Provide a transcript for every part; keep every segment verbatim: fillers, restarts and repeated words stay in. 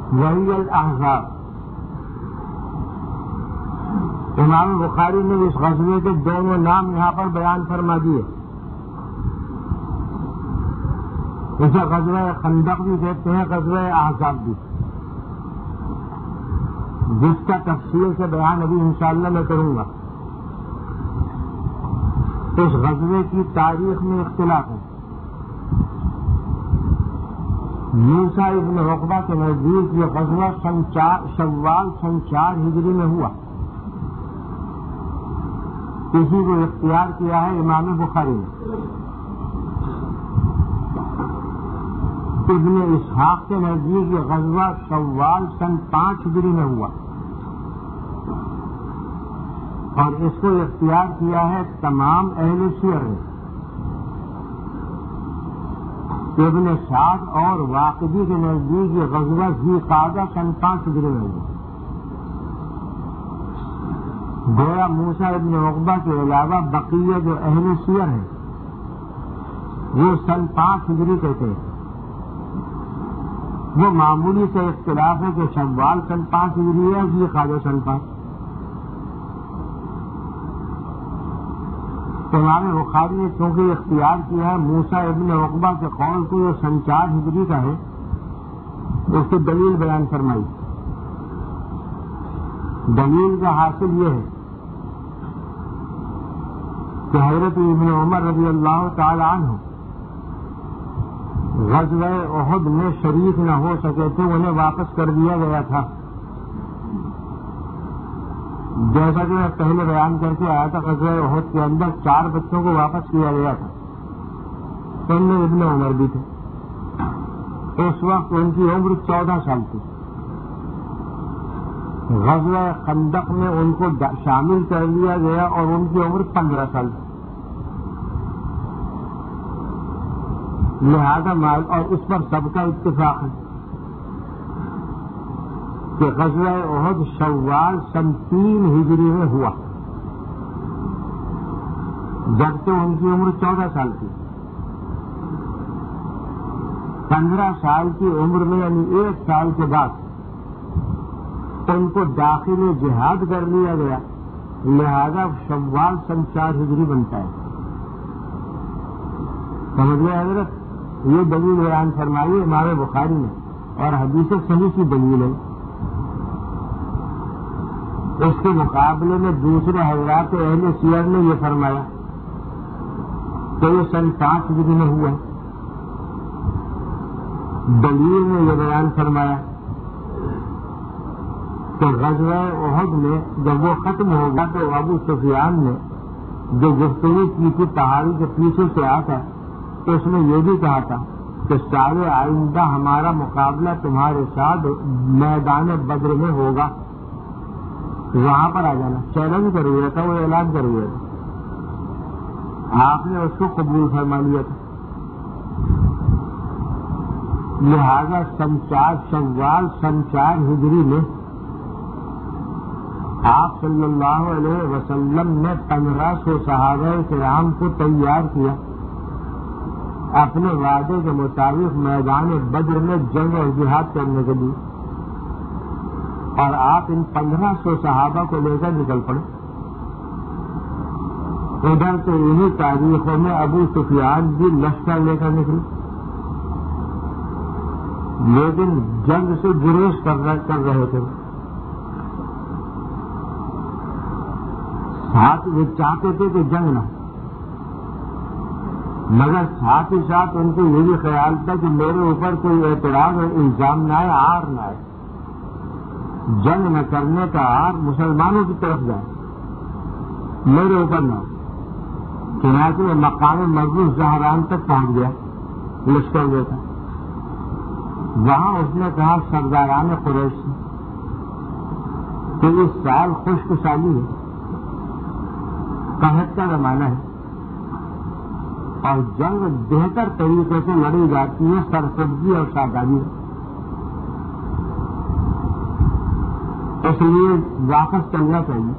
وہی الاحزاب. امام بخاری نے اس غزوے کے دونوں نام یہاں پر بیان فرما دیے. اسے غزوہ خندق بھی کہتے ہیں, غزوہ احزاب بھی, جس کا تفصیل سے بیان ابھی انشاءاللہ میں کروں گا. اس غزوے کی تاریخ میں اختلاف ہے. موسیٰ ابن عقبہ کے نزدیک یہ غزوہ سن چار شوال سن چار ہجری میں ہوا. اسی کو اختیار کیا ہے امام بخاری نے. ابن اسحاق کے نزدیک یہ غزوہ شوال سن پانچ ہجری میں ہوا, اور اس کو اختیار کیا ہے تمام اہل سیر نے. ابن سعد اور واقدی کے نزدیک یہ غزوہ ذی قعدہ سن پانچ ہجری میں ہوا. گویا موسیٰ ابن عقبہ کے علاوہ بقیہ جو اہل سیر ہیں وہ سن پانچ ہجری کہتے ہیں. وہ معمولی سے اختلاف ہے کہ شوال سن پانچ ہجری ہے, ذی قعدہ سن پانچ. امام بخاری نے چونکہ اختیار کیا ہے موسیٰ ابن عقبہ کے قول کو یہ سن چار ہجری کا ہے, اس کی دلیل بیان فرمائی. دلیل کا حاصل یہ ہے کہ حضرت ابن عمر رضی اللہ تعالی عنہ غزوہ احد میں شریک نہ ہو سکے تھے, انہیں واپس کر دیا گیا تھا. جیسا کہ میں پہلے بیان کر کے آیا تھا, غزوہ احد کے اندر چار بچوں کو واپس کیا گیا تھا, ان میں ابن عمر بھی تھے. اس وقت ان کی عمر چودہ سال تھی. غزوہ خندق میں ان کو شامل کر لیا گیا اور ان کی عمر پندرہ سال تھی. لہذا مال اور اس پر سب کا اتفاق ہے کہ غزوہ احد شوال سن تین ہجری میں ہوا, جبکہ ان کی عمر چودہ سال تھی. پندرہ سال کی عمر میں یعنی ایک سال کے بعد ان کو داخل جہاد کر لیا گیا, لہذا شوال سن چار ہجری بنتا ہے. سمجھ گئے حضرت؟ یہ دلیل بیان فرمائی امام بخاری نے, اور حدیث صحیح کی دلیل ہے. اس کے مقابلے میں دوسرے حضرات اہل سیر نے یہ فرمایا کہ یہ سن پانچ ہجری میں ہوا. دلیل نے یہ بیان فرمایا کہ غزوہ احد میں جب وہ ختم ہو گیا تو ابو سفیان نے جو گفتگو کی تھی پہاڑی کے پیچھے سے آتا, تو اس نے یہ بھی کہا تھا کہ سال آئندہ ہمارا مقابلہ تمہارے ساتھ میدان بدر میں ہوگا, وہاں پر آ جانا. چیلنج کر ہوا تھا, وہ اعلان کر ہوا تھا. آپ نے اس کو قبول فرما لیا تھا. لہذا سن چار شوال سن چار ہجری میں آپ صلی اللہ علیہ وسلم نے پندرہ سو صحابہ کرام کو تیار کیا اپنے وعدے کے مطابق میدان بدر میں جنگ اور جہاد کرنے کے لیے, اور آپ ان پندرہ سو صحابہ کو لے کر نکل پڑے. ادھر تو انہیں تاریخوں میں ابو سفیان بھی لشکر لے کر نکلے, لیکن جنگ سے گریز کر رہے تھے. ساتھ وہ چاہتے تھے کہ جنگ نہ, مگر ساتھ ہی ساتھ ان کو یہ بھی خیال تھا کہ میرے اوپر کوئی اعتراض اور الزام نہ آئے, آر نہ آئے. جنگ نہ کرنے کا آر مسلمانوں کی طرف جائے, میرے اوپر نہ. چنانچہ وہ مقام مسجد زہران تک پہنچ گیا لشکر لے کر. وہاں اس نے کہا سرداران قریش سے کہ اس سال خشک سالی ہے, قحط کا زمانہ ہے, اور جنگ بہتر طریقے سے لڑی جاتی ہے سرسبزی اور شادابی. اس لیے واپس چلنا چاہیے.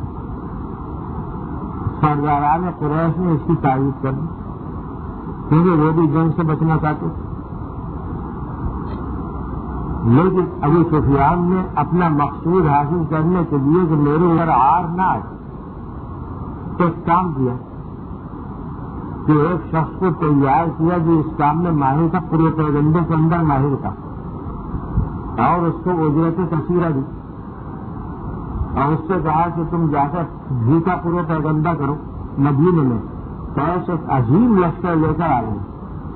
سرداران قریش نے اس کی تعریف کر دی کیونکہ وہ بھی جنگ سے بچنا چاہتے. لیکن ابو سفیان نے اپنا مقصود حاصل کرنے کے لیے کہ میرے اوپر عار نہ آئے تو ایک کام کیا کہ ایک شخص کو تیار کیا جو اس کام میں ماہر تھا، پورے پیغمبر کے اندر ماہر تھا، اور اس کو اجرت کثیرہ دی اور اس سے کہا کہ تم جا کر گھی کا پورے پیغمبر کرو مدینے میں، تو ایسے ایک عظیم لشکر لے کر آ گئے۔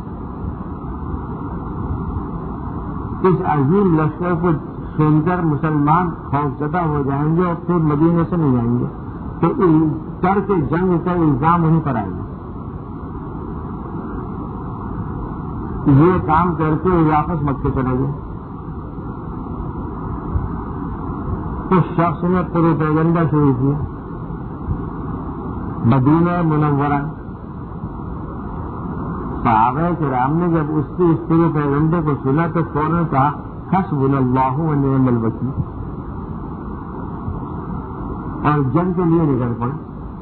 اس عظیم لشکر کو سن کر مسلمان خوفزدہ ہو جائیں گے اور پھر مدینے سے نہیں جائیں گے، تو کر کے جنگ کا الزام انہیں پر آئے گا۔ یہ کام کر کے واپس مکے چلے گئے۔ اس شخص نے پورے پیغمبر شروع کیا مدینہ منورہ۔ صحابہ کرام نے جب اس کی اس پورے پیغمبر کو سنا تو فوراً کہا حسبنا اللہ و نعم الوکیل، اور جنگ کے لیے نکل پڑے۔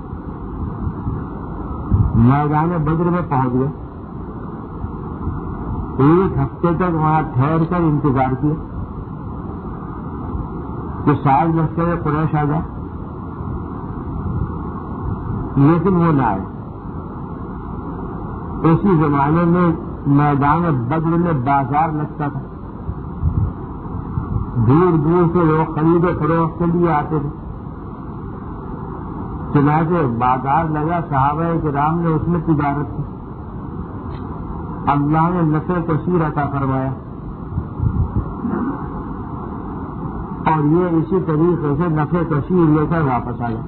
میدان بدر میں پہنچ گئے، ایک ہفتے تک وہاں ٹھہر کر انتظار کیا کہ شاید لشکر قریش آ جائے، لیکن وہ نہ آئے۔ اسی زمانے میں میدان بدر میں بازار لگتا تھا، دور دور سے لوگ خرید و فروخت کے لیے آتے تھے۔ چنانچہ بازار لگا، صحابہ کرام نے اس میں تجارت کی، اللہ نے نفع کثیر عطا فرمایا، اور یہ اسی طریقے سے نفع کثیر لے کر واپس آیا۔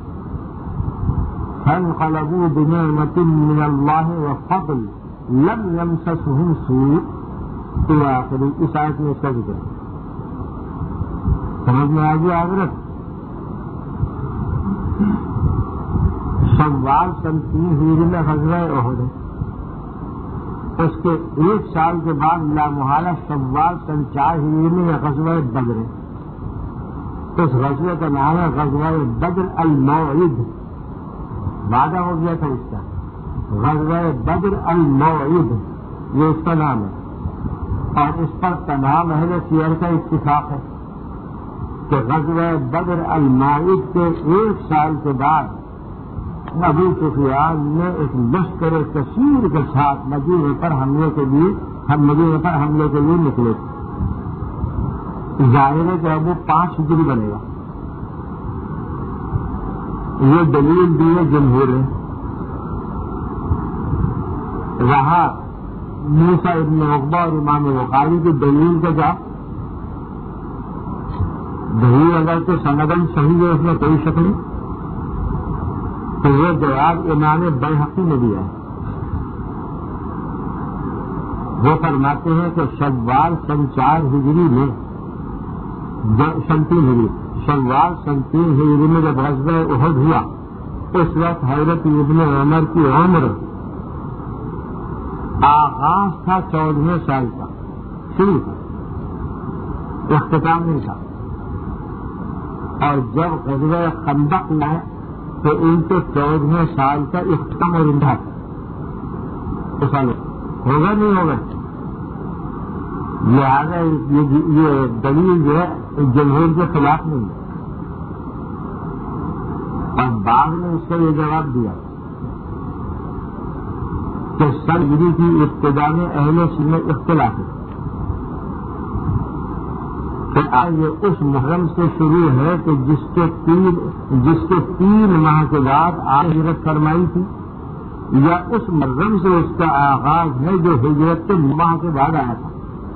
فانقلبوا بنعمة من الله وفضل لم يمسسهم سوء الى آخر اس آیت میں اس کا ذکر سمجھ میں آ گیا حضرت۔ شوال سن تین ہجری میں غزوہ احد ہے، اس کے ایک سال کے بعد لامحالہ شوال سن چار ہجری میں غزوہ بدر ہے۔ اس غزوہ کا نام ہے غزوہ بدر الموعد، وعدہ ہو گیا تھا اس کا، غزوہ بدر الموعد یہ اس کا نام ہے، اور اس پر تمام اہل سیر کا اتفاق ہے کہ غزوہ بدر الموعد کے ایک سال کے بعد ابو سفیان نے ایک لشکر کثیر کے ساتھ مدینے پر حملے کے لیے ہم مدینے پر حملے کے لیے نکلے۔ ظاہر ہے کہ اب وہ پانچ ہجری بنے گا، یہ دلیل دی ہے جمہور ہے۔ رہا موسیٰ ابن عقبہ اور امام بخاری کی دلیل کا جا دلیل اگر تو سندن صحیح ہے، اس میں کوئی شک نہیں، تو یہ جواب امام بیہقی نے دیا ہے۔ وہ فرماتے ہیں کہ شوال سن چار ہجری میں سن تین ہجری شوال سن تین ہجری میں جب غزوہ احد ہوا، اس وقت حضرت ابن عمر کی عمر آغاز تھا چودہویں سال کا، شروع تھا، اختتام نہیں تھا، اور جب غزوہ خندق لائے تو ان کے چودہویں سال کا اختتام اور انتہا ہوگا نہیں ہوگا، لہٰذا یہ دلیل جو ہے جمہور کے خلاف نہیں ہے۔ اور بعد میں اس کو یہ جواب دیا کہ سن ہجری کی ابتدا میں اہل سنت اختلاف ہے کہ آج یہ اس محرم سے شروع ہے کہ جس کے تین جس کے تین ماہ کے بعد آپ ہجرت فرمائی تھی، یا اس محرم سے اس کا آغاز ہے جو ہجرت کے ماہ کے بعد آیا تھا۔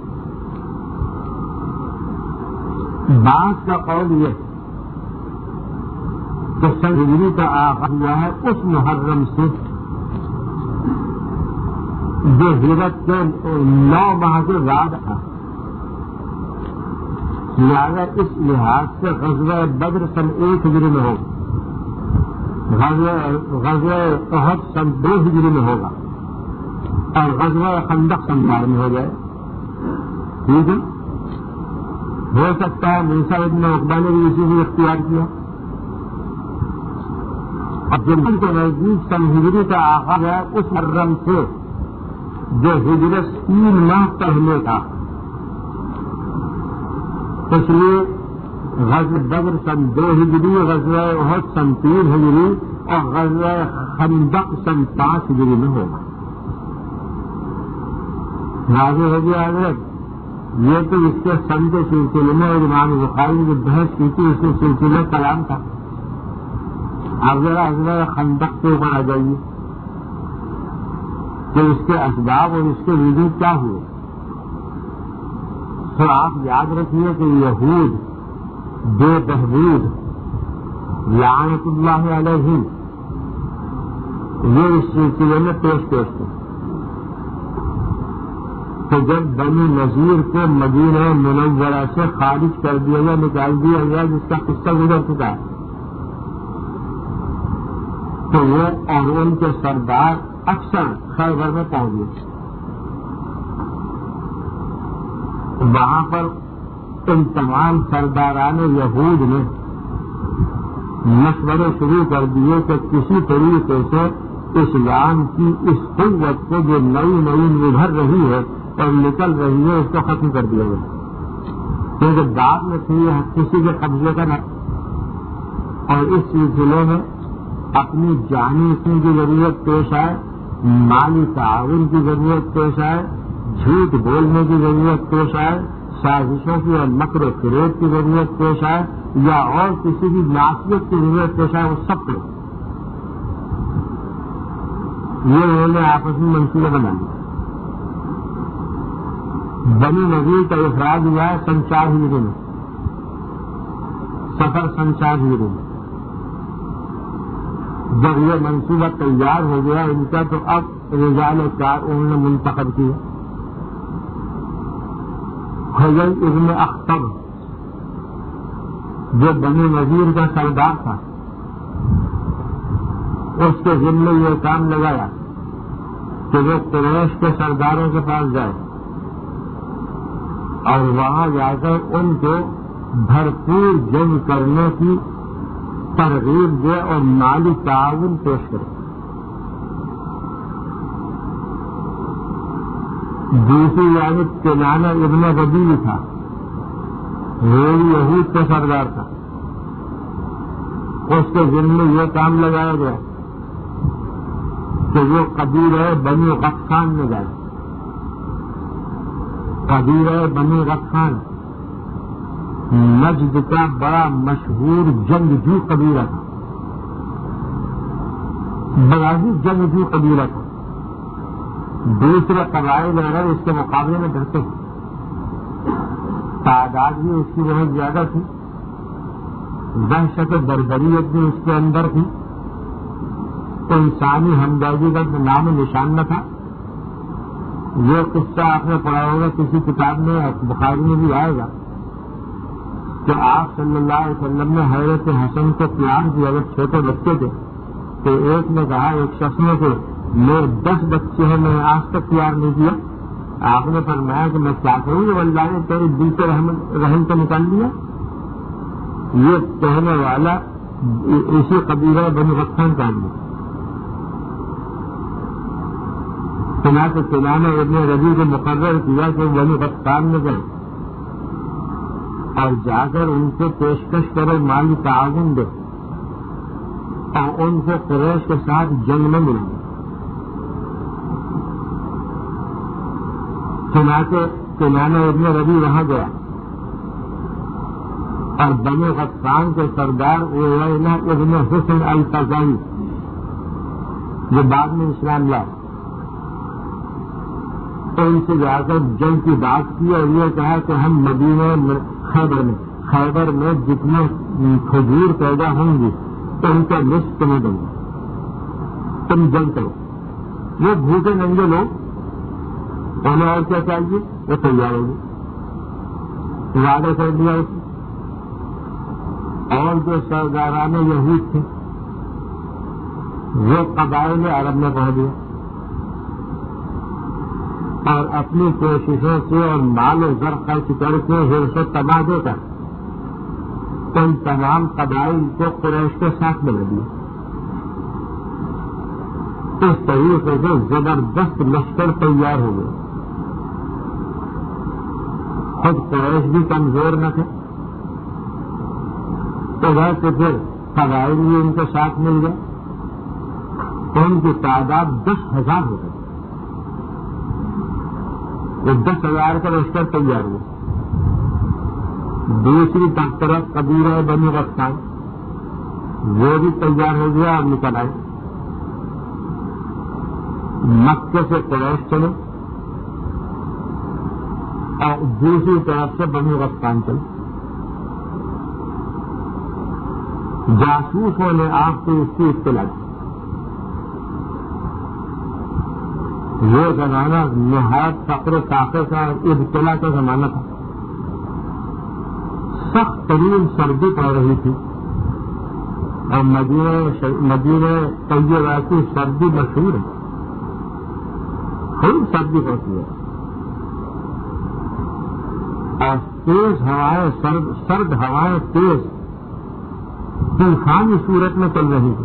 بعض کا قول یہ کہ سن ہجری کا آغاز ہوا ہے اس محرم سے جو ہجرت کے نو ماہ کے بعد تھا، لہٰذا اس لحاظ سے غزوہ بدر سن ایک ہجری میں ہوگا، غزوہ احد سن دو ہجری میں ہوگا، اور غزوہ خندق سن چار میں ہو جائے۔ ٹھیک ہے، ہو سکتا ہے موسیٰ ابن عقبہ نے بھی اسی کو اختیار کیا۔ اب جن کے نزدیک سن ہجری کا آغاز ہے اس محرم سے جو ہجرت تین ماہ پہلے تھا، اس لیے غزوہ بدر سن دو ہجری، غزوہ احد سن تین ہجری اور غزوہ خندق سن پانچ ہجری میں ہوگا. واضح ہو گیا حضرت. یہ تو اس کے سن کے سلسلے میں اور امام بخاری نے بحث کی تھی اس کے سلسلے کلام تھا. اب ذرا غزوہ خندق کے اوپر آ جائیے کہ اس کے اسباب اور اس کے وجود کیا ہوئے. تو آپ یاد رکھیے کہ یہود بے بہبود لعنت اللہ علیہم یہ اس سلسلے میں پیش پیش تھے. تو جب بنی نذیر کو مدینہ منورہ سے خارج کر دیا گیا، نکال دیا گیا، جس کا قصہ گزر چکا ہے، تو وہ اور ان کے سردار اکثر خیبر میں پہنچ گئے. وہاں پر ان تمام سرداران یہود نے مشورے شروع کر دیے کہ کسی طریقے سے اسلام کی اس قوت کو جو نئی نئی نبھر رہی ہے اور نکل رہی ہے اس کو ختم کر دیا گیا، کیونکہ بعد میں تھی کسی کے قبضے کا نہ. اور اس سلسلے میں اپنی جانی کی ضرورت پیش آئے، مالی تعاون کی ضرورت پیش آئے، جھوٹ بولنے کی ضرورت پیش آئے، سازشوں کی اور مکر و فریب کی ضرورت پیش آئے، یا اور کسی بھی معاشیت کی ضرورت پیش آئے، وہ سب کو یہ انہوں نے آپس میں منصوبہ بنا لیا. بنی نذیر کا اخراج ہوا ہے سن چار ہجری میں، سفر سن چار ہجری میں. جب یہ منصوبہ تیار ہو گیا ان کا تو اب رجال کار انہوں نے منتخب کیا. حضر ابن اختر جو بنی نذیر کا سردار تھا اس کے ذمے یہ کام لگایا کہ وہ قریش کے سرداروں کے پاس جائے اور وہاں جا کر ان کو بھرپور جنگ کرنے کی ترغیب دے اور مالی تعاون پیش کرے. دوسری جانب کنانہ ابن ربیع تھا، وہ یہود کا سردار تھا، اس کے ذمے یہ کام لگایا گیا کہ وہ قبیلہ بنی غطفان میں جائے. قبیلہ بنی غطفان نجد کا بڑا مشہور جنگجو قبیلہ تھا، بڑا ہی جنگجو قبیلہ تھا. دوسرے قبائل اگر اس کے مقابلے میں ڈرتے ہیں، تعداد بھی اس کی بہت زیادہ تھی، وحشت بربریت بھی اس کے اندر تھی، انسانی ہمدردی کا نام و نشان نہ تھا. یہ قصہ آپ نے پڑھا ہوگا کسی کتاب میں، بخاری میں بھی آئے گا کہ آپ صلی اللہ علیہ وسلم نے حضرت حسن کو پیار کیا جب چھوٹے بچے تھے. تو ایک نے کہا، ایک شخص نے کہ میرے دس بچے ہیں میں آج تک پیار نہیں کیا. آپ نے فرمایا کہ میں کیا کروں گا، اللہ نے تیرے دل سے رحم کو نکال دیا. یہ کہنے والا اسی قبیلہ بنی غطفان کا آدمی. چنانچہ کنانہ ابن ربیع کو مقرر کیا کہ بنی غطفان میں جائیں اور جا کر ان سے پیشکش کرے، مالی تعاون دے اور ان سے قریش کے ساتھ جنگ میں ملے. چنانچہ کنانہ ابن ربیع وہاں گیا اور بنی غطفان کے سردار عیینہ ابن حسن القزائی جو بعد میں اسلام لائے، تو ان سے جا کر جنگ کی بات کی اور یہ کہا کہ ہم مدینہ خیبر میں خیبر میں جتنے کھجور پیدا ہوں گی تو ان کا نصف تمہیں دیں گے، تم جنگ کرو. وہ بھوکے ننگے لوگ، انہیں اور کیا چاہیے، وہ تیار ہوگی. وعدہ کر دیا اس نے. اور جو سرداران یہود تھے وہ قبائل عرب میں پہنچ گئے اور اپنی کوششوں سے اور مال و زر خرچ کر کے حرص و تبادلے کر ان تمام قبائل کو قریش کے ساتھ ملا دیا. اس طریقے سے زبردست لشکر تیار ہو گئے. خود قریش بھی کمزور نہ تھے، تو ویسے پھر قبائل بھی ان کے ساتھ مل گئے، ان کی تعداد دس ہزار ہو گئی، وہ دس ہزار کا لشکر تیار ہوا۔ دوسری طرف قبیلہ بنی غطفان وہ بھی تیار ہو گیا اور نکل آئے، مکے سے قریش چلے اور دوسری طرف سے بنی غطفان چلے۔ جاسوسوں نے آپ کو اس کی اطلاع دی۔ یہ زمانہ نہایت فقر و فاقے کا ابتلا کا زمانہ تھا، سخت ترین سردی پڑ رہی تھی، اور مدینہ مدینہ طیبہ کی سردی مشہور ہے، خوب سردی پڑتی ہے، اور تیز ہوائیں سرد سرد ہوائیں تیز طوفانی صورت میں چل رہی تھی۔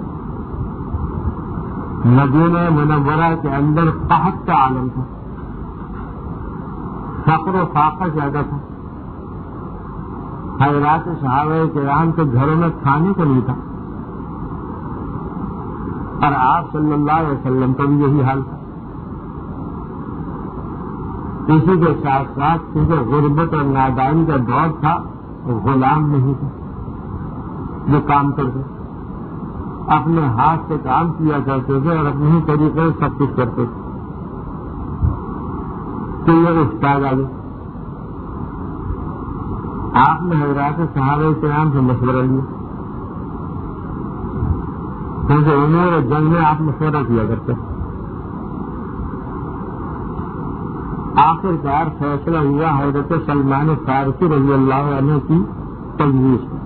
مدینہ منورہ کے اندر قحط کا عالم تھا، فقر و فاقہ زیادہ تھا، حضرات صحابہ کرام کے گھروں میں کھانے کو نہیں تھا، اور آپ صلی اللہ علیہ وسلم کا بھی یہی حال تھا۔ اسی کے ساتھ ساتھ کیونکہ غربت اور نادانی کا دور تھا، غلام نہیں تھا جو کام کرتے، اپنے ہاتھ سے کام کیا کرتے تھے اور اپنے ہی طریقے سے سب کچھ کرتے تھے۔ تو یہ استاد آگے آپ نے حضرات صحابہ کرام سے مشورہ لیا، کیونکہ انہوں نے جنگ میں آپ مشورہ کیا کرتے۔ آخر کار فیصلہ ہوا حضرت سلمان فارسی رضی اللہ عنہ کی تجویز میں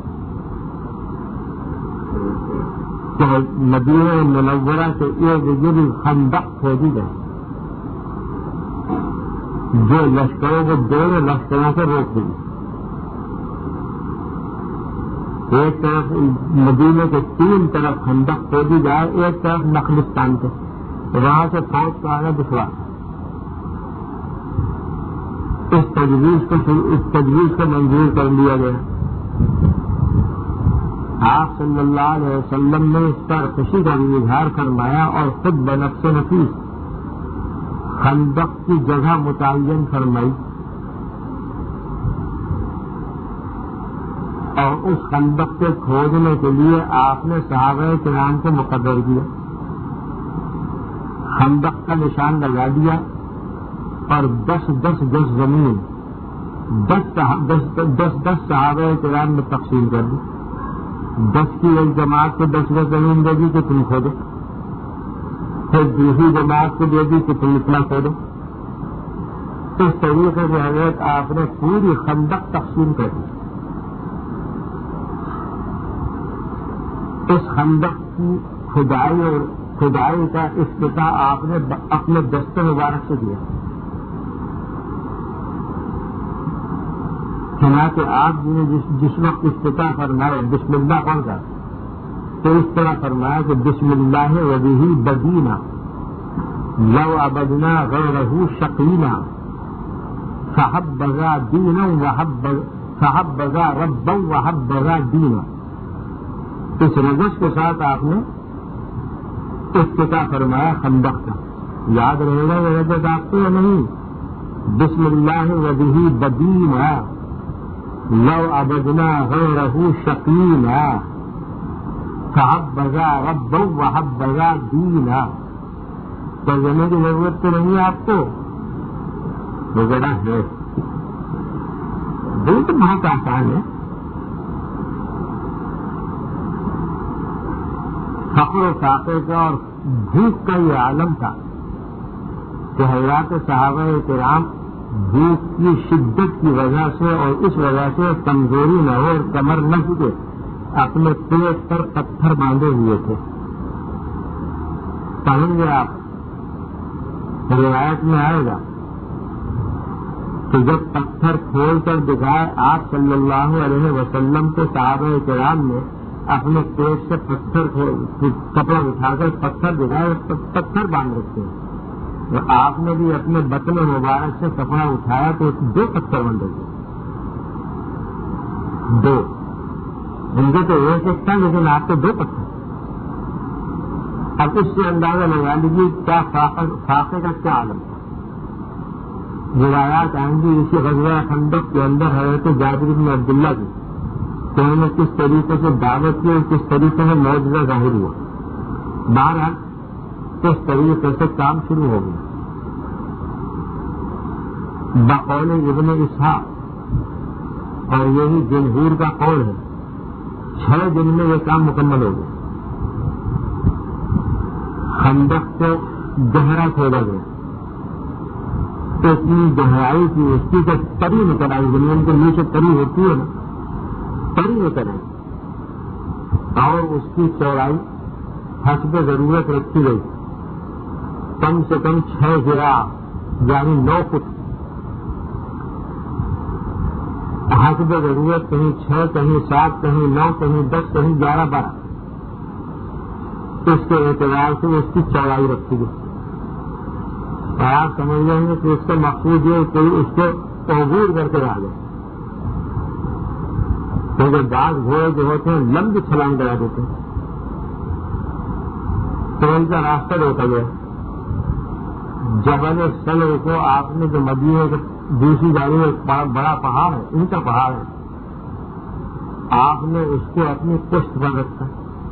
کہ مدینہ منورہ سے ایک جگہ خندق کھودی گئی جو لشکروں کو دونوں لشکروں سے روک دی۔ ایک طرف مدینہ کے تین طرف خندق کھودی جائے، ایک طرف نخلستان کے، وہاں سے فوج کا آنا دشوار۔ اس تجویز کو اس تجویز کو منظور کر لیا گیا۔ آپ صلی اللہ علیہ وسلم نے اس پر خوشی کا بھی اظہار فرمایا اور خود بنفس نفیس خندق کی جگہ متعین فرمائی، اور اس خندق سے کھودنے کے لیے آپ نے صحابہ کرام کو مقرر کیا، خندق کا نشان لگا دیا، اور دس دس دس زمین دس دس دس صحابہ کرام میں تقسیم کر دی۔ دس کی ایک جماعت کو دس دس زمین دے دی کہ تم کھودو، پھر دوسری جماعت کو دے دی کہ تم اتنا کھودو۔ اس طریقے سے حضرت آپ نے پوری خندق تقسیم کر دی۔ اس خندق کی کھدائی اور کھدائی کا افتتاح آپ نے اپنے دست مبارک سے کیا۔ چنانچہ آپ نے جس, جس وقت افتتاح فرمایا بسم اللہ کون کا، تو اس طرح فرمایا کہ بسم اللہ وبہ بدینا لو عبدنا غیرہ شقینا فحبذا دینا فحبذا ربا وحبذا دینا۔ اس رجس کے ساتھ آپ نے افتتاح فرمایا خندق کا۔ یاد رہے گا یہ رجس آپ کو یا نہیں؟ بسم اللہ وبہ بدینا لو عبدنا غیرہ شقینا فحبذا ربا وحبذا دینا۔ ترجمے کی ضرورت تو نہیں ہے آپ کو، وغیرہ ہے، دل تو بہت آسان ہے۔ فقر و فاقے کا اور بھوک کا یہ عالم تھا کہ حضرات صحابہ کرام بھوک کی شدت کی وجہ سے اور اس وجہ سے کمزوری نہ ہو اور کمر نہ جھکے اپنے پیٹ پر پتھر باندھے ہوئے تھے۔ پڑھیں گے آپ، روایت میں آئے گا کہ جب پتھر کھول کر دکھائے آپ صلی اللہ علیہ وسلم کے صحابہ کرام نے اپنے پیٹ سے پتھر کپڑا اٹھا کر پتھر دکھائے، پتھر باندھ رکھتے ہیں، آپ نے بھی اپنے بطن مبارک سے کپڑا اٹھایا تو دو پتھر بن گئے، دو، ان کو تو ایک ایک تھا لیکن آپ کو دو پتھر۔ اب اس سے اندازہ لگا لیجیے کیا فاقے کا کیا عالم تھا۔ روایات آئیں گی اسی غزوہ خندق کے اندر حضرت جابر بن عبداللہ کی کہ انہوں نے کس طریقے سے دعوت کی اور کس طریقے سے معجزہ ظاہر ہوا۔ بہرحال کس طریقے سے کام شروع ہو گیا۔ بقول ابن اسحاق اور یہی جمہور کا قول ہے، چھ دن میں یہ کام مکمل ہو گیا۔ خندق کو گہرا کھودا گیا، اتنی گہرائی کی اس کی تو تری نکل آئی، زمین کے نیچے تری ہوتی ہے نا، تری نکل آئی، اور اس کی چوڑائی حسب ضرورت رکھی گئی، کم سے کم چھ ذراع یعنی نو فٹ، حسب ضرورت کہیں چھ کہیں سات کہیں نو کہیں دس کہیں گیارہ بارہ، اس کے اعتبار سے اس کی چوڑائی رکھی گئی۔ اور آپ سمجھ لیں گے کہ اس کا مقصود یہ کوئی اس کو عبور کر کے آ جائے، کیونکہ بعض گھوڑے جو ہوتے ہیں لمبی چھلانگ لگا دیتے ہیں تو ان کا راستہ روکا گیا۔ جبل سلو کو آپ نے جو مدینے کے دوسری گاڑی میں بڑا پہاڑ ہے، اونچا پہاڑ ہے، آپ نے اس کو اپنی پشت پر رکھا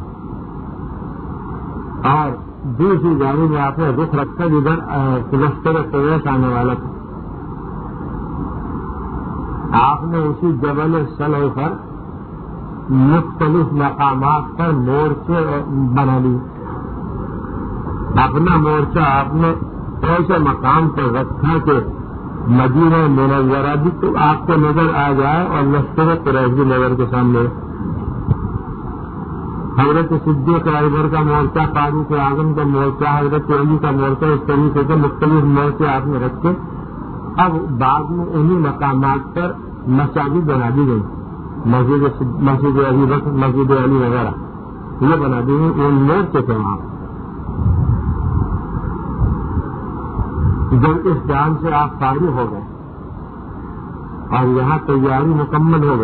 اور دوسری گاڑی میں آپ نے رخ رکھا جدھر لشکر قریش آنے والا تھا۔ آپ نے اسی جبل سلو پر مختلف مقامات پر مورچے بنا لی۔ اپنا مورچہ آپ نے ایسے مقام پر رکھا کہ مدینہ منورہ بھی تو آپ کو نظر آ جائے اور لشکر قریش بھی نظر کے سامنے۔ حضرت صدیق اکبر کا مورچہ، فاروق اعظم کا مورچہ، حضرت علی کا مورچہ، اس طریقے سے مختلف مورچے آپ نے رکھے۔ اب بعد میں انہی مقامات پر مساجد بنا دی گئی، مسجد مسجد علی بکر، مسجد علی وغیرہ یہ بنا دی گئی، ان مورچے تھے وہاں۔ جب اس جان سے آپ فارغ ہو گئے اور یہاں تیاری مکمل ہو گئی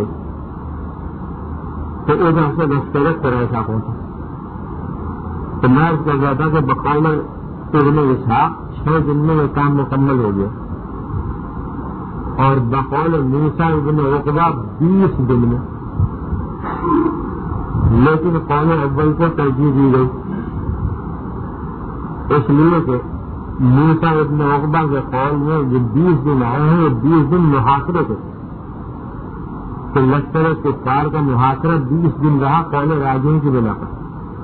تو ادھر سے لشکر قریش آ پہنچا۔ تو میں اس کر رہا تھا کہ بقول ابن اسحاق چھ دن میں یہ کام مکمل ہو گیا اور بقول موسیٰ ابن عقبہ بیس دن میں، لیکن قول اول کو ترجیح دی گئی اس لیے کہ موسیٰ ابن عقبہ کے قول میں جو بیس دن آئے ہیں یہ بیس دن محاصرے کے، تو لشکر کفار کا محاصرہ بیس دن رہا قول راجعی کی بنا پر،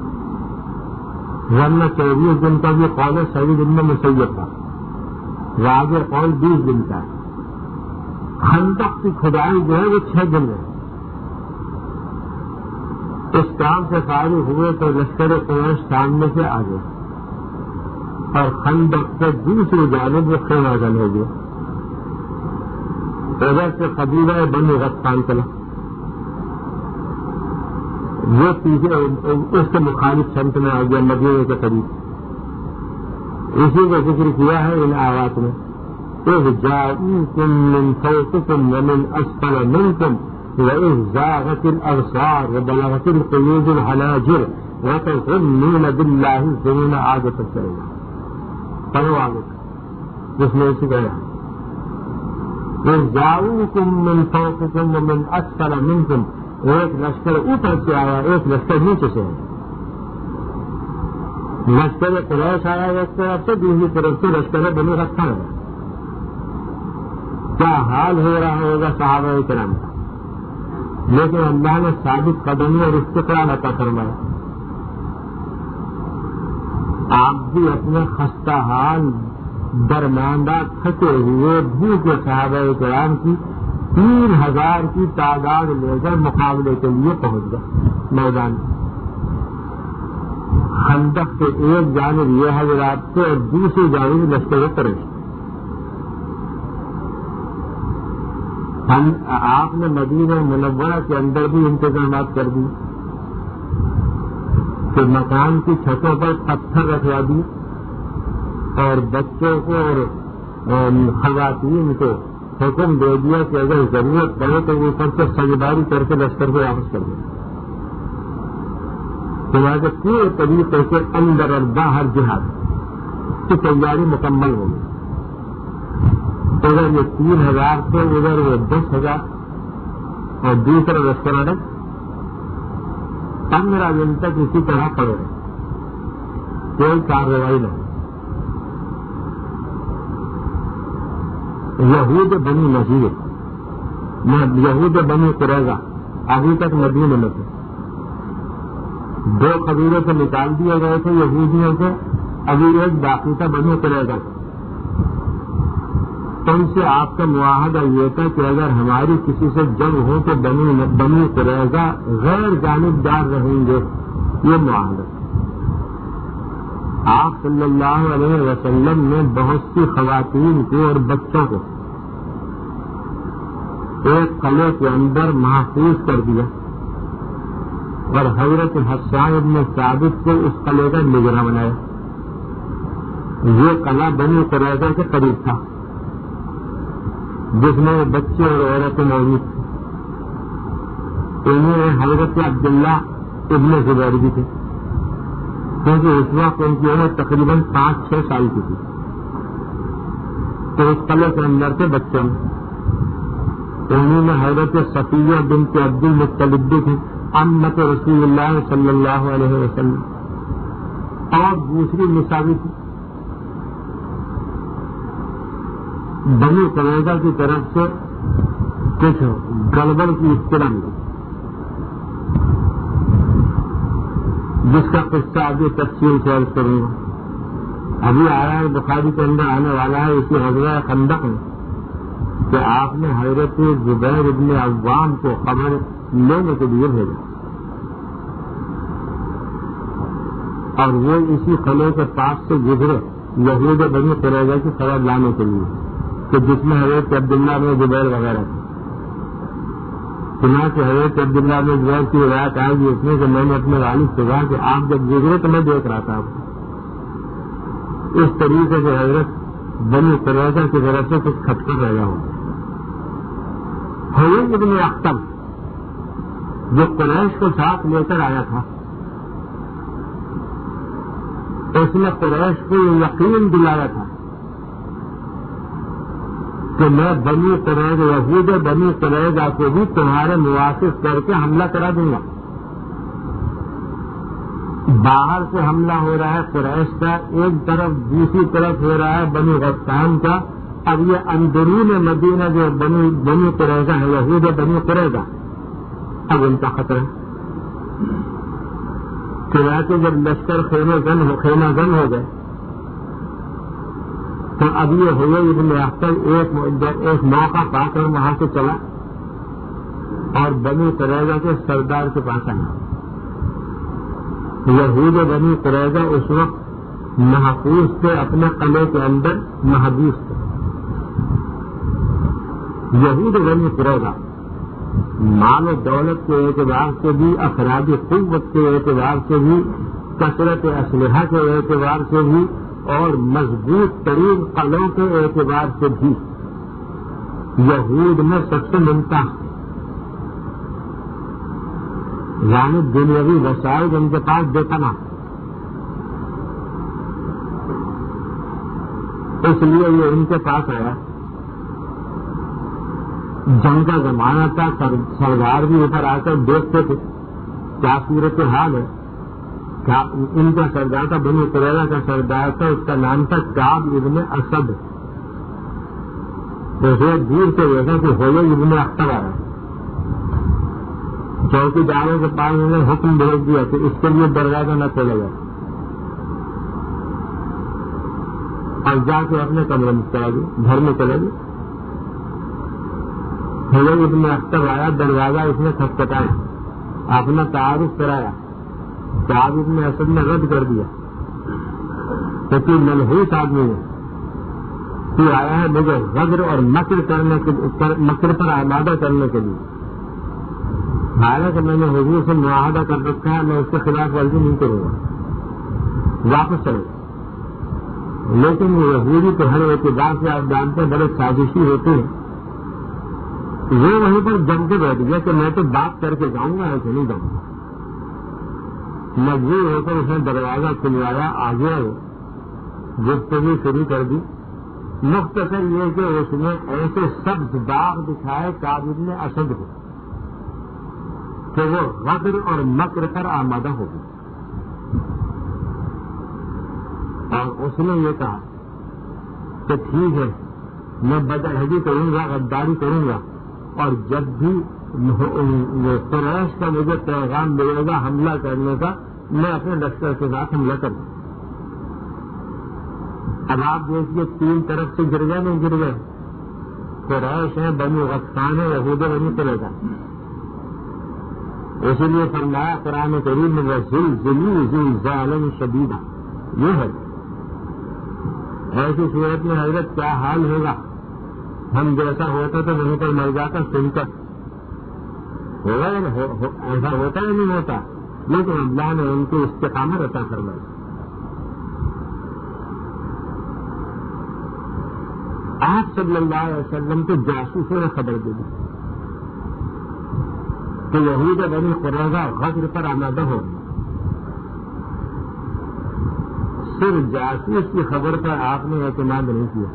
ورنہ چوبیس دن کا بھی قول صحیح دن میں مسیب تھا، راجع قول بیس دن کا ہے۔ خندق کی کھدائی جو ہے وہ چھ دن ہے۔ اس کام سے فارغ ہوئے تو لشکر قریش سامنے سے آ گئے اور خندق سے دوسری جانب وہ خیمہ گن ہو گیا۔ ادھر سے قبیلہ بنو غطفان چلا، وہ پیچھے اس کے مخالف سمت میں آ گیا مدینے کے قریب۔ اسی کا ذکر کیا ہے ان آیات میں، اذ جاءوکم من فوقکم ومن اسفل منکم وَإِذْ زَاغَتِ الْأَبْصَارُ وَبَلَغَتِ الْقُلُوبُ الْحَنَاجِرَ وَتَظُنُّونَ بِاللَّهِ الظُّنُونَ عَادَةً السَّيِّئَةَ۔ پڑھو آگے جس میں اسی کہا اذ جاءوکم من فوقکم ومن اسفل منکم، ایک لشکر اوپر سے آیا ایک لشکر نیچے سے آیا، لشکر قریش آیا ایک طرف سے، دوسری طرف سے لشکر بنو غطفان آیا۔ کیا حال ہو رہا ہوگا صحابہ کرام کا، لیکن اللہ نے ثابت قدمی اور استقرار عطا فرمایا۔ آپ بھی اپنے خستہ حال درماندہ تھکے ہوئے بھوکے صحابہ کرام کی تین ہزار کی تعداد لے کر مقابلے کے لیے پہنچ گئے میدان۔ خندق کے ایک جانب یہ حضرات تھے اور دوسری جانب لشکر قریش۔ ہم آپ نے مدینہ منورہ کے اندر بھی انتظامات کر دی کہ مکان کی چھتوں پر پتھر رکھوا دی اور بچوں کو اور خواتین کو حکم دے دیا کہ اگر ضرورت پڑے تو وہ اوپر سے سجداری کر کے لشکر کو واپس کر دیں. لہٰذا پورے طریقے سے اندر اور باہر جہاد کی تیاری مکمل ہوگی. ادھر یہ تین ہزار تھے, ادھر وہ دس ہزار اور دوسرا لشکر اڑے پندرہ دن تک اسی طرح پڑے رہے, کوئی کارروائی نہیں. یہود بنی نذیر, یہود بنی قریظہ ابھی تک مدینے میں تھے. دو قبیلے سے نکال دیے گئے تھے یہودیوں سے, ابھی ایک باقی تھا بنی قریظہ. ان سے آپ کا معاہدہ یہ تھا کہ اگر ہماری کسی سے جنگ ہو تو بنی بنی قریظہ غیر جانبدار رہیں گے. یہ معاہدہ آپ صلی اللہ علیہ وسلم نے بہت سی خواتین کو اور بچوں کو ایک قلعے کے اندر محفوظ کر دیا اور حضرت حسان بن ثابت کو اس قلعے کا نگراں بنایا. یہ قلعہ بنی قریظہ کے قریب تھا جس میں بچے اور عورتیں موجود تھے. انہیں حضرت عبداللہ ابن زبیر بھی تھے کیونکہ اس وقت ان کی عمر تقریباً پانچ چھ سال کی تھی. تو اس قلعے کے اندر سے بچوں انہوں نے حضرت صفیہ بنت عبد المطلب بھی تھی, امت رسول اللہ صلی اللہ علیہ وسلم, اور دوسری نساء تھی. بنی قریظہ کی طرف سے کچھ گڑبڑ کی اطلاع ملی جس کا قصہ آگے تفصیل سے عرض کروں گا. ابھی آیا ہے بخاری کے اندر آنے والا ہے اسی غزوہ خندق میں کہ آپ نے حضرت زبیر ابن عوام کو خبر لینے کے لیے بھیجا اور وہ اسی قلعے کے پاس سے گزرے یہود بنی قریظہ کی خبر لانے کے لیے کہ جس میں حضرت عبداللہ بن زبیر وغیرہ تھے. چنانچہ حضرت عبداللہ بن زبیر کی روایت آئے گی اس میں کہ میں نے اپنے والد سے کہا کہ آپ جب گزرے تو میں دیکھ رہا تھا آپ کو. اس طریقے سے حضرت بنی قریظہ کی طرف سے کچھ کھٹکے پیدا ہو. حضرت ابن اختب جو قریش کو ساتھ لے کر آیا تھا اس نے قریش کو یہ یقین دلایا تھا کہ میں بنی قریظہ یہود بنی قریظہ کو بھی تمہارے موافق کر کے حملہ کرا دوں گا. باہر سے حملہ ہو رہا ہے قریش کا ایک طرف, دوسری طرف ہو رہا ہے بنی غطفان کا. اب یہ اندرون مدینہ جو بنی بنی قریظہ ہے یہود بنی قریظہ اب ان کا خطرہ ہے. چنانچہ جب لشکر خیمہ زن ہو خیمہ زن ہو گئے تو اب یہ ہوئے ابن اختب ایک ایک موقع پا کر وہاں سے چلا اور بنی قریظہ کے سردار کے پاس آیا. یہود بنی قریظہ اس وقت محفوظ تھے, اپنے قلعے کے اندر محبوس تھے. یہود بنی قریظہ مال و دولت کے اعتبار سے بھی, افرادی قوت کے اعتبار سے بھی, کثرت اسلحہ کے اعتبار سے بھی اور مضبوط ترین قلعوں کے اعتبار سے بھی یہود میں سب سے ممتا ہے. یعنی دنیاوی وسائل ان کے پاس بےپناہ, اس لیے یہ ان کے پاس آیا. جنگ کا زمانہ تھا, سردار بھی اوپر آ کر دیکھتے تھے کیا صورت حال ہے. ان کا سردار تھا بنی قریظہ کا سردار تھا, اس کا نام تھا کعب ابن اسد. اسے دور سے دیکھا کہ ہوئے ابن اختب آ رہا ہے. چوکی داروں کے پاس انہوں نے حکم بھیج دیا کہ اس کے لیے دروازہ نہ کھولا جائے اور جا کے اپنے کمرے میں چلا گئے, گھر میں چلے گئے. حضرت ابن اختب آیا, دروازہ اس نے کھٹکھٹایا, اپنا تعارف کرایا. کعب ابن اسد نے رد کر دیا کہ تو منحوس آدمی ہے, تو آیا ہے مجھے غدر اور مکر کرنے کے مکر پر آمادہ کرنے کے لیے. حالانکہ میں نے حضور سے معاہدہ کر رکھا ہے, میں اس کے خلاف ورزی نہیں کروں گا, واپس چلو. لیکن یہودی تو ہر اعتبار سے آپ جانتے ہیں بڑے سازشی ہوتے ہیں. وہ وہیں پر جم کے بیٹھ گیا کہ میں تو بات کر کے جاؤں گا, ایسے نہیں جاؤں گا. مجبور ہو کر اس نے دروازہ کھلوایا, آگے گفتگو شروع کر دی. مختصر یہ کہ اس نے ایسے سبز داغ دکھائے کعب بن اسد کو کہ وہ غدر اور مکر پر آمادہ ہو گئی. اور اس نے یہ کہا کہ ٹھیک ہے, میں بدعہدی کروں گا, غداری کروں گا, اور جب بھی قریش کا مجھے پیغام ملے گا حملہ کرنے کا, میں اپنے لشکر کے ساتھ حملہ کروں. اب آپ دیکھیے تین طرف سے گر گئے نہیں گر گئے. قریش ہیں, بنی غطفان ہے, یہود بنی قریظہ. اسی لیے فرمایا قرآن کریم میں زلزلوا زلزالا شدیدا. یہ ہے ایسی صورت میں حضرت کیا حال ہوگا, ہم جیسا ہوتا تو وہیں پر مر جاتا سن کر. ہوگا ایسا ہوتا یا نہیں ہوتا, لیکن اللہ نے ان کو استقامت عطا فرمائی. آپ صلی اللہ علیہ وسلم کے جاسوسوں نے خبر دے دی کہ یہود بنی قریظہ غدر پر آمادہ ہو. صرف جاسوس کی خبر پر آپ نے اعتماد نہیں کیا,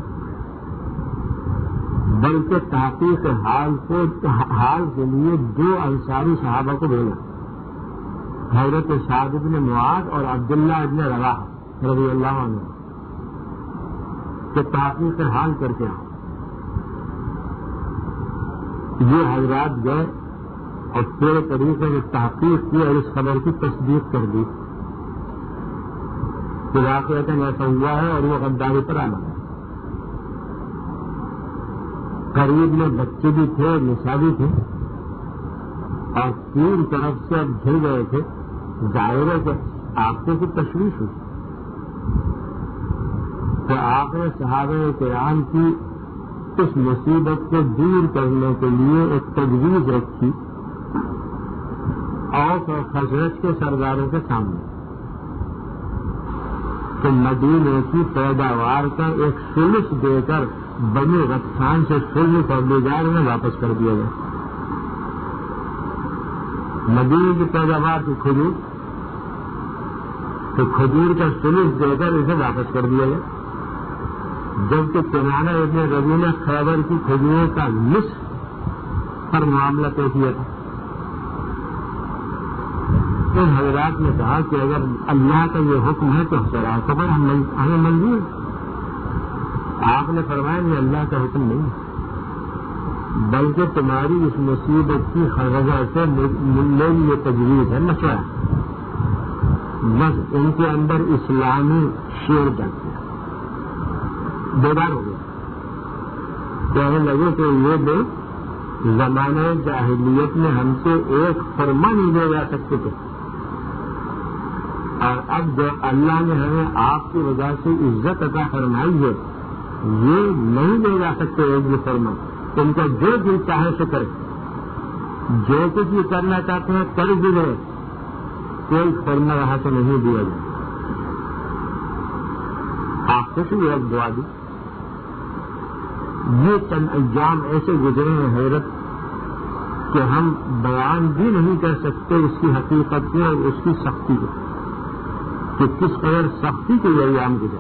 بلکہ تحقیق حال کو حال کے لیے دو انصاری صحابہ کو بھیجا, حضرت سعد بن معاذ اور عبداللہ بن رواحہ رضی اللہ عنہ, کہ تحقیق حال کر کے آؤ. یہ حضرات گئے اور پورے طریقے سے تحقیق کی اور اس خبر کی تصدیق کر دی کہ واقعات ایسا ہوا ہے اور وہ غداری پر آنا. قریب میں بچے بھی تھے, نساء بھی تھے, اور تین طرف سے اب گھر گئے تھے. ظاہر ہے کہ آپ کو کچھ تشویش ہوئی تو آپ نے صحابہ کرام کی اس مصیبت کو دور کرنے کے لیے ایک تجویز رکھی اوس اور خزرج کے سرداروں کے سامنے کہ مدینے کی پیداوار کا ایک ثلث دے کر بنی غطفان سے ثلث اور بازار میں واپس کر دیا گیا. مدینے کی پیداوار کی کھجور تو کھجور کا ثلث دے کر اسے واپس کر دیا گیا, جبکہ کنانہ ابن ربیع نے خیبر کی کھجوروں کا نصف پر معاملہ طے کیا تھا. ان حضرات نے کہا کہ اگر اللہ کا یہ حکم ہے تو خبر ہمیں منظور. آپ نے فرمایا یہ اللہ کا حکم نہیں, بلکہ تمہاری اس مصیبت کی وجہ سے میری یہ تجویز ہے, مشورہ. بس ان کے اندر اسلامی شعور جگ گیا, بیدار ہو گیا. کہنے لگے کہ یہ لوگ زمانہ جاہلیت میں ہم سے ایک فرما نہیں دے جا سکتے تھے, اور اب جو اللہ نے ہمیں آپ کی وجہ سے عزت عطا فرمائی ہے یہ نہیں لے جا سکتے ایک بھی فرما. ان کا جو دل چاہے سے کرے, جو کچھ بھی کرنا چاہتے ہیں کر بھی لے, کوئی فرما یہاں سے نہیں دیا جائے. آپ خوش بھی ایک دعا دی. یہ چند ایام ایسے گزرے ہیں حیرت کہ ہم بیان بھی نہیں کر سکتے اس کی حقیقت کو اور اس کی سختی کو, کہ کس قدر سختی کے ایام گزرے.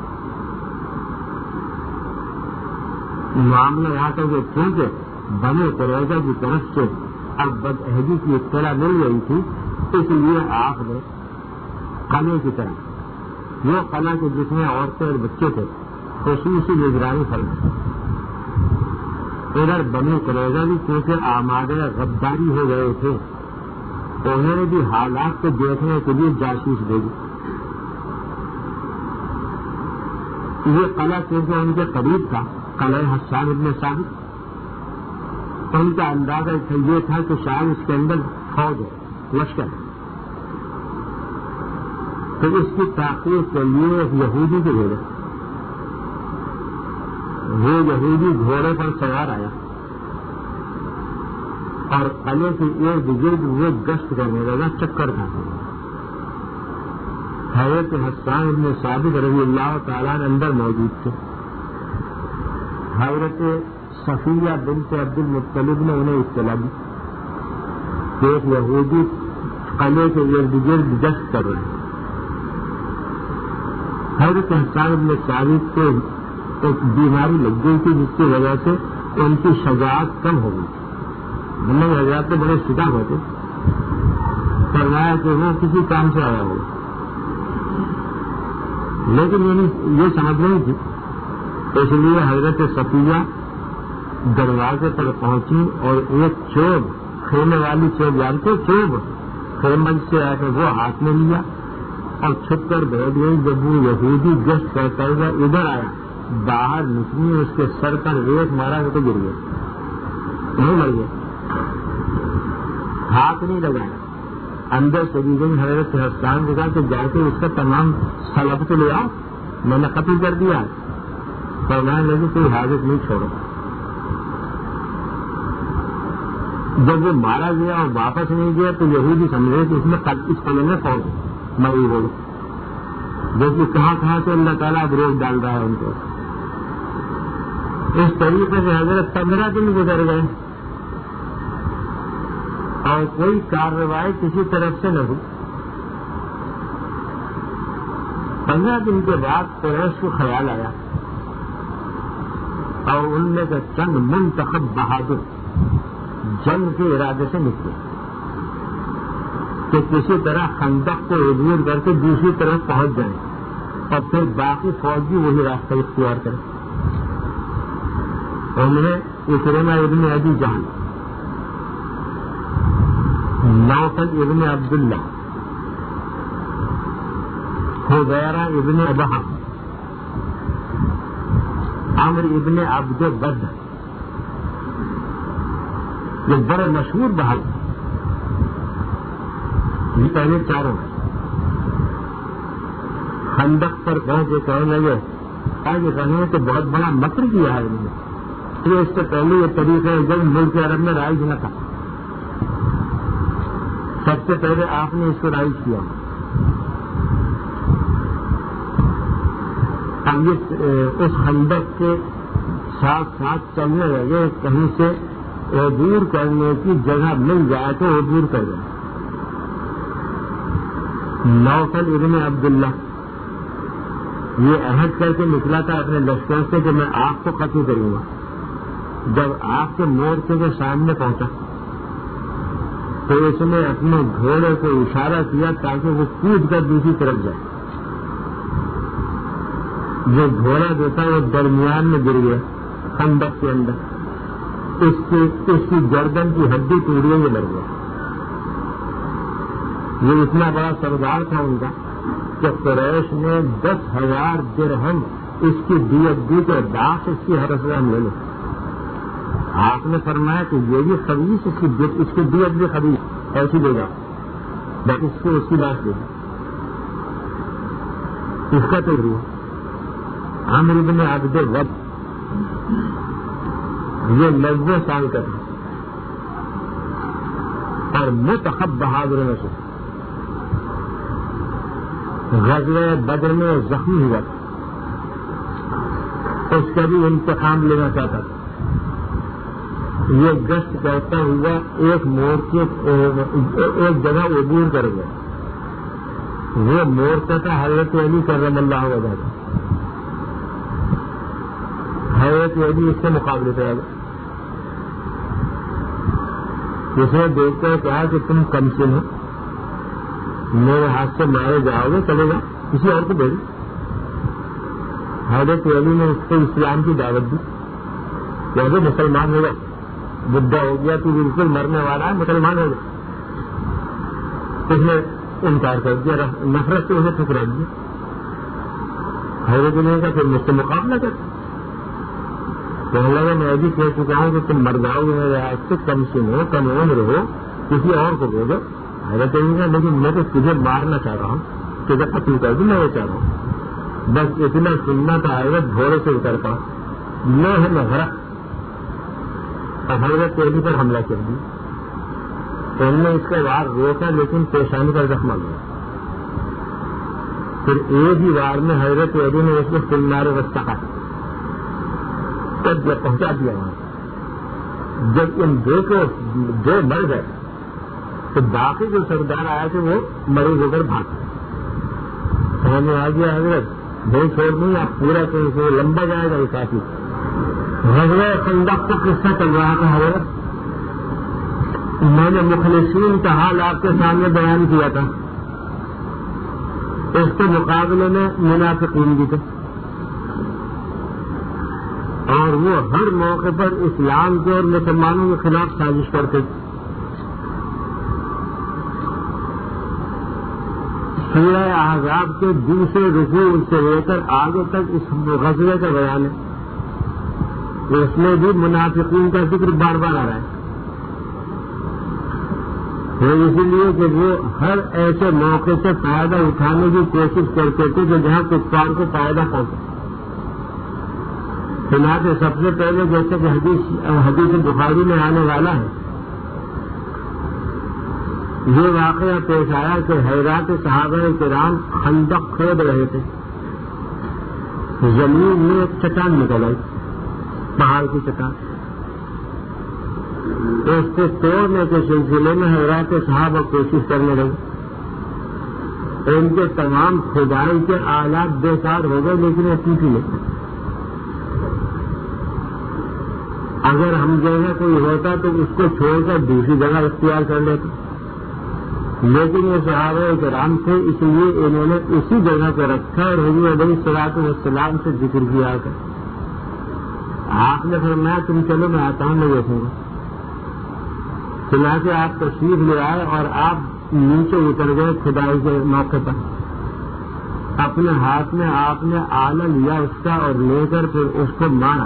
معاملہ یہاں تک کہ کیونکہ بنی قریظہ کی طرف سے اب بدعہدی کی اطلاع مل گئی تھی, اس لیے آپ نے قلعے کی طرف وہ قلعہ کے جس میں عورتیں اور بچے تھے خصوصی نگرانی فرمائی. ادھر بنی قریظہ بھی کیونکہ آمادہ غداری ہو گئے تھے, انہوں نے بھی حالات کو دیکھنے کے لیے جاسوس بھیجی. یہ قلعہ کیونکہ ان کے قریب تھا, قلعہ حسان ابن ثابت, ان کا اندازہ یہ تھا کہ شاید اس کے اندر فوج ہے, لشکر ہے. تو اس کی تحقیق کے لیے ایک یہودی کو بھیجا. وہ یہودی گھوڑے پر سوار آیا اور قلعے کے ارد گرد وہ گشت کرنے لگا, چکر کھانے لگا. حضرت حسان بن ثابت رضی اللہ تعالیٰ اندر موجود تھے. حضرت صفیہ بنت عبد المطلب نے انہیں اطلاع دی کہ ایک یہودی قلعے کے ارد گرد گشت کر رہے ہیں. حضرت حسان بن ثابت کو ایک بیماری لگ گئی تھی جس کی وجہ سے ان کی شجاعت کم ہو گئی تھی. مطلب حضرات بڑے شجاع ہوتے، فرمایا کہ وہ کسی کام سے آیا ہو، لیکن یہ سمجھ نہیں تھی. اس لیے حضرت صفیہ دروازے پر پہنچی اور ایک چوب، خیمے والی چوب جانتے چوب، خیمے سے آ کر وہ ہاتھ میں لیا اور چھپ کر بیٹھ گئی. جب وہ یہودی گشت کرتا ہوا ادھر آیا، باہر نکلی، اس کے سر پر ایک مارا تو گر گیا، نہیں مر گیا، ہاتھ نہیں لگایا. اندر چلی گئی. حضرت حسان نے کہا کہ جا کے اس کا تمام سلب تو لے آؤ، میں نے قتل کر دیا. فرمانے لگے کوئی حاجت نہیں چھوڑو. جب وہ مارا گیا اور واپس نہیں گیا تو یہودی سمجھے کہ اس میں اس قلعے میں فوج میں یہ بولوں، جبکہ کہاں کہاں سے اللہ تعالیٰ اب روز ڈال رہا ہے ان کو. اس طریقے سے حضرت پندرہ دن گزر گئے اور کوئی کارروائی کسی طرف سے نہ ہوئی. پندرہ دن کے بعد قریش کو خیال آیا اور ان میں سے چند منتخب بہادر جنگ کے ارادے سے نکلے کہ کسی طرح خندق کو عبور کر کے دوسری طرف پہنچ جائیں اور پھر باقی فوج بھی وہی راستہ اختیار کرے. انہیں اکرمہ ابن ابی جہل، نوفل ابن عبداللہ، حذیرہ ابن ابہا، عمرو ابن عبد بد، یہ بڑے مشہور بہادر یہ پہلے چاروں خندق پر پہنچے کہنے لگے آگے کہنے تو بہت بڑا مکر کیا ہے انہوں نے. اس سے پہلے یہ طریقہ جب ملک عرب میں رائج نہ تھا، سب سے پہلے آپ نے اس کو رائج کیا. اب یہ اس خندق کے ساتھ ساتھ چلنے لگے، کہیں سے عبور کرنے کی جگہ مل جائے تو عبور کر جائے. نوفل ابن عبداللہ یہ عہد کر کے نکلا تھا اپنے لشکر سے کہ میں آپ کو قتل کروں گا. جب آپ کے مورچے کے سامنے پہنچا تو اس نے اپنے گھوڑے کو اشارہ کیا تاکہ وہ کود کر دوسری طرف جائے. جو گھوڑا جو تھا وہ درمیان میں گر گیا خندق کے اندر، اس کی اس کی گردن کی ہڈی ٹوٹنے میں لگ گیا. یہ اتنا بڑا سردار تھا ان کا کہ قریش نے دس ہزار درہم اس کی دیت دی تو داس اس کی ہر ہم لے لو. آپ نے فرمایا کہ یہ بھی خبیث، اس کی اس کی دیت بھی خبیث، ایسی دے گا بس اس کو اس کی لاش دے گا. اس کا تو ہوا عمرو بن عبد بد، یہ نوے سال کا تھا اور منتخب بہادروں میں سے غزوہ بدر میں زخمی ہوا، اس کا بھی انتقام لینا چاہتا تھا. یہ گشت کرتا ہوا ایک مورچے ایک جگہ عبور کر گیا. وہ مورچہ تھا حضرت علی کرم اللہ وجہ کا. حضرت علی اس سے مقابلے پہ آ گئے. اس نے دیکھ کر کہا کہ تم کم سن ہو، میرے ہاتھ سے مارے جاؤ گے، چلے گا کسی اور کو دے دو. حضرت علی نے اس کو اسلام کی دعوت دی کہ وہ مسلمان ہوگا، بدھا ہو گیا تو بالکل مرنے والا ہے، مسلمان ہو گیا. اس نے انکار کر دیا، نفرت سے اسے ٹھکرا دیا. حضرت نے کہا پھر مجھ سے مقابلہ کر. کہنے لگا میں بھی کہہ چکا ہوں کہ تم مر جاؤ گے میرے ہاتھ سے، کم سن ہو، کم عمر ہو، کسی اور کو دے دو. حضرت نے کہا لیکن میں تو تجھے مارنا چاہ رہا ہوں، تجھے قتل کر دوں، میں وہ چاہ رہا ہوں، بس اتنا سننا تھا. حضرت گھوڑے سے اتر پا لوہ میں غرق اور حضرت علی پر حملہ کر دی. انہوں نے اس کا وار روکا لیکن پیشانی پر زخم آ گیا. پھر ایک ہی بار میں حضرت علی نے اس کو فنار رستہ کا تب جب پہنچا دیا وہاں. جب ان دو کو دو مر گئے تو باقی جو سردار آیا تھے وہ مریض ہو کر بھاگ گئے. ہمیں آ گیا حضرت نہیں چھوڑ دیں آپ پورا کہیں سے لمبا جائے گا یہ کافی. غزوہ خندق کا قصہ چل رہا تھا حضرت. میں نے مخلصین کا حال آپ کے سامنے بیان کیا تھا. اس کے مقابلے میں منافقین بھی تھے اور وہ ہر موقع پر اسلام کے اور مسلمانوں کے خلاف سازش کرتے. سورہ احزاب کے دوسرے رکوع سے لے کر آگے تک اس غزوے کا بیان ہے. اس میں بھی منافقین کا ذکر بار بار آ رہا ہے. اسی لیے کہ وہ ہر ایسے موقع سے فائدہ اٹھانے کی کوشش کرتے تھے کہ جہاں کفار کو فائدہ پہنچے. چنانچہ سب سے پہلے جیسے کہ حدیث حدیث بخاری میں آنے والا ہے یہ واقعہ پیش آیا کہ حضرات صحابہ کرام خندق کھود رہے تھے. زمین میں ایک چٹان نکل آئی پہاڑ کی چٹان. اس کو توڑنے کے سلسلے میں حضرات صحابہ کوشش کرنے لگے. ان کے تمام کھدائی کے آلات بیکار ہو گئے لیکن وہ ٹوٹی نہیں. اگر ہم جگہ کوئی ہوتا تو اس کو چھوڑ کر دوسری جگہ اختیار کر لیتے لیکن یہ صحابہ کرام تھے اس لیے انہوں نے اسی جگہ پہ رکھا اور حضور علیہ الصلوۃ والسلام سے ذکر کیا کر آپ نے فرمایا تم چلو میں آتا ہوں میں دیکھوں گا. چنانچہ آپ تشریف لے آئے اور آپ نیچے اتر گئے کھدائی کے موقع پر. اپنے ہاتھ میں آپ نے آلہ لیا اس کا اور لے کر پھر اس کو مارا.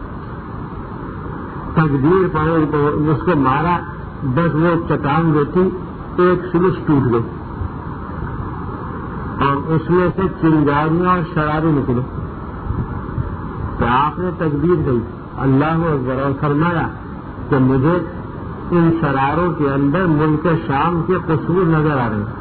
تکبیر پڑے اس کو مارا بس وہ چٹان جو تھی ایک سلش ٹوٹ گئی اور اس میں سے چنگاریاں اور شرارے نکلے. تو آپ نے تکبیر دی اللہ اکبر اور فرمایا کہ مجھے ان شراروں کے اندر ملک شام کے قصور نظر آ رہے ہیں.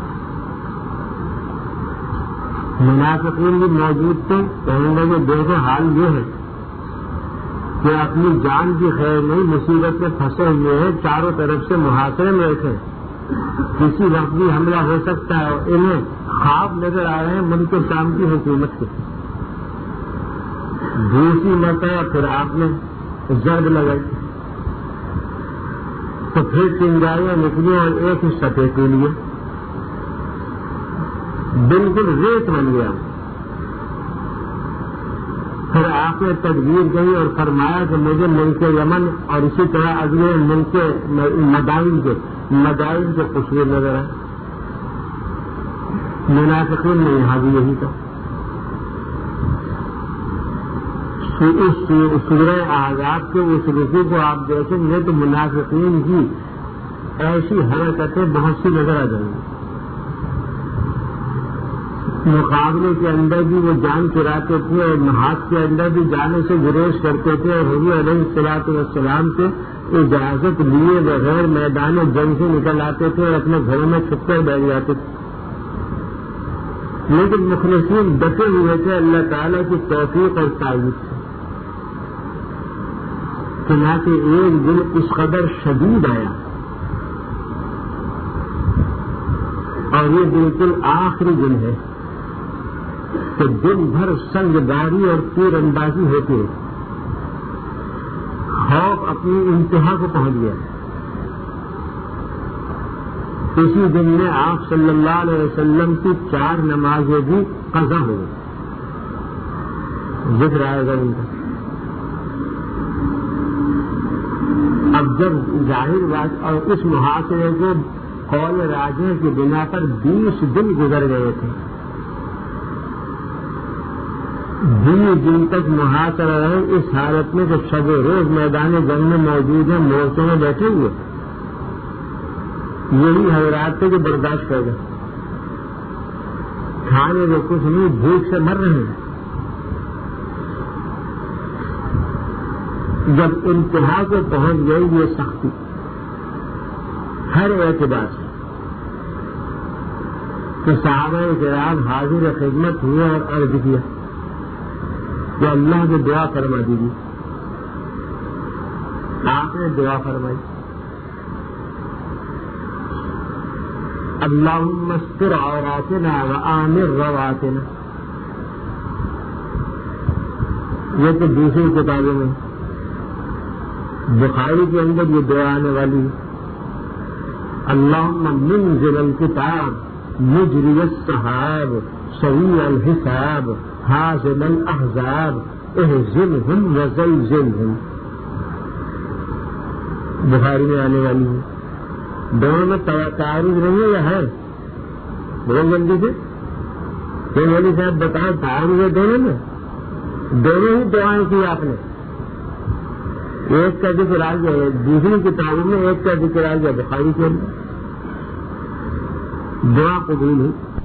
منافقین بھی موجود تھے. کہنے لگے دیکھو حال یہ ہے کہ اپنی جان کی خیر نہیں مصیبت میں پھنسے ہوئے ہیں چاروں طرف سے محاصرے میں رہتے کسی وقت بھی حملہ ہو سکتا ہے. انہیں خواب نظر آ رہے ہیں ملک شام کی حکومت کے. دوسری مرتبہ پھر آپ نے ضرب لگائی تو پھر چنگاریاں نکلی اور ایک حصہ پھینک لیے بالکل ریت بن گیا. پھر آپ نے تدبیر کہی اور فرمایا کہ مجھے ملک یمن اور اسی طرح اگلے ملک مدائن کے مدائن کے قصور نظر آئے. منافقین میں یہاں بھی یہی تھا. سورہ احزاب کے اس رکوع کو آپ دیکھیں گے تو منافقین کی ایسی حرکتیں بہت سی نظر آ جائیں گی. مقابلے کے اندر بھی وہ جان چراتے تھے اور محاذ کے اندر بھی جانے سے گریز کرتے تھے اور حضور علیہ الصلوۃ والسلام سے اجازت لیے بغیر میدان جنگ سے نکل آتے تھے اور اپنے گھروں میں چھپ کر بیٹھ جاتے تھے. لیکن مخلصین ڈٹے ہوئے تھے اللہ تعالیٰ کی توفیق اور تائید سے. چنانچہ ایک دن اس قدر شدید آیا اور یہ بالکل آخری دن ہے کہ دن بھر سنگ داری اور تیر اندازی ہوتی ہے. خوف اپنی انتہا کو پہنچ گیا. اسی دن میں آپ صلی اللہ علیہ وسلم کی چار نمازیں بھی قضا ہو گئی. ذکر آئے گا ان کا. اب جب ظاہر بات اور اس محاصرے کے قول راجے کی بنا پر بیس دن گزر گئے تھے. بیس دن تک محاصرہ رہے اس حالت میں کہ شب روز میدان جنگ میں موجود ہیں مورچوں میں بیٹھے ہوئے. یہی حضرات تھے کہ برداشت کر گئے. کھانے میں کچھ نہیں بھوک سے مر رہے ہیں. جب انتہا کو پہنچ گئی یہ سختی ہر اعتبار سے تو صحابہ کرام حاضر خدمت ہوئے اور عرض کیا کہ اللہ نے دعا فرما دیجیے. آپ نے دعا فرمائی اللہم استر عوراتنا وآمن رواتنا. یہ تو دوسری کتابوں میں بخاری کے اندر یہ دعا آنے والی ہے. اللہم منزل الکتاب مجری السحاب سریع الحساب حازم الاحزاب اہزمہم وزلزلہم. بخاری میں آنے والی ہے. دونوں میں تعارض نہیں ہے یا ہے؟ بہت جلدی سے کہ مولی صاحب بتائیں تعارض ہے دونوں میں؟ دونوں ہی دعائیں کی آپ نے. ایک کا ذکر آ گیا دوسری کتابوں میں، ایک کا ذکر آ گیا بخاری کے اندر. دعا قبول ہوئی.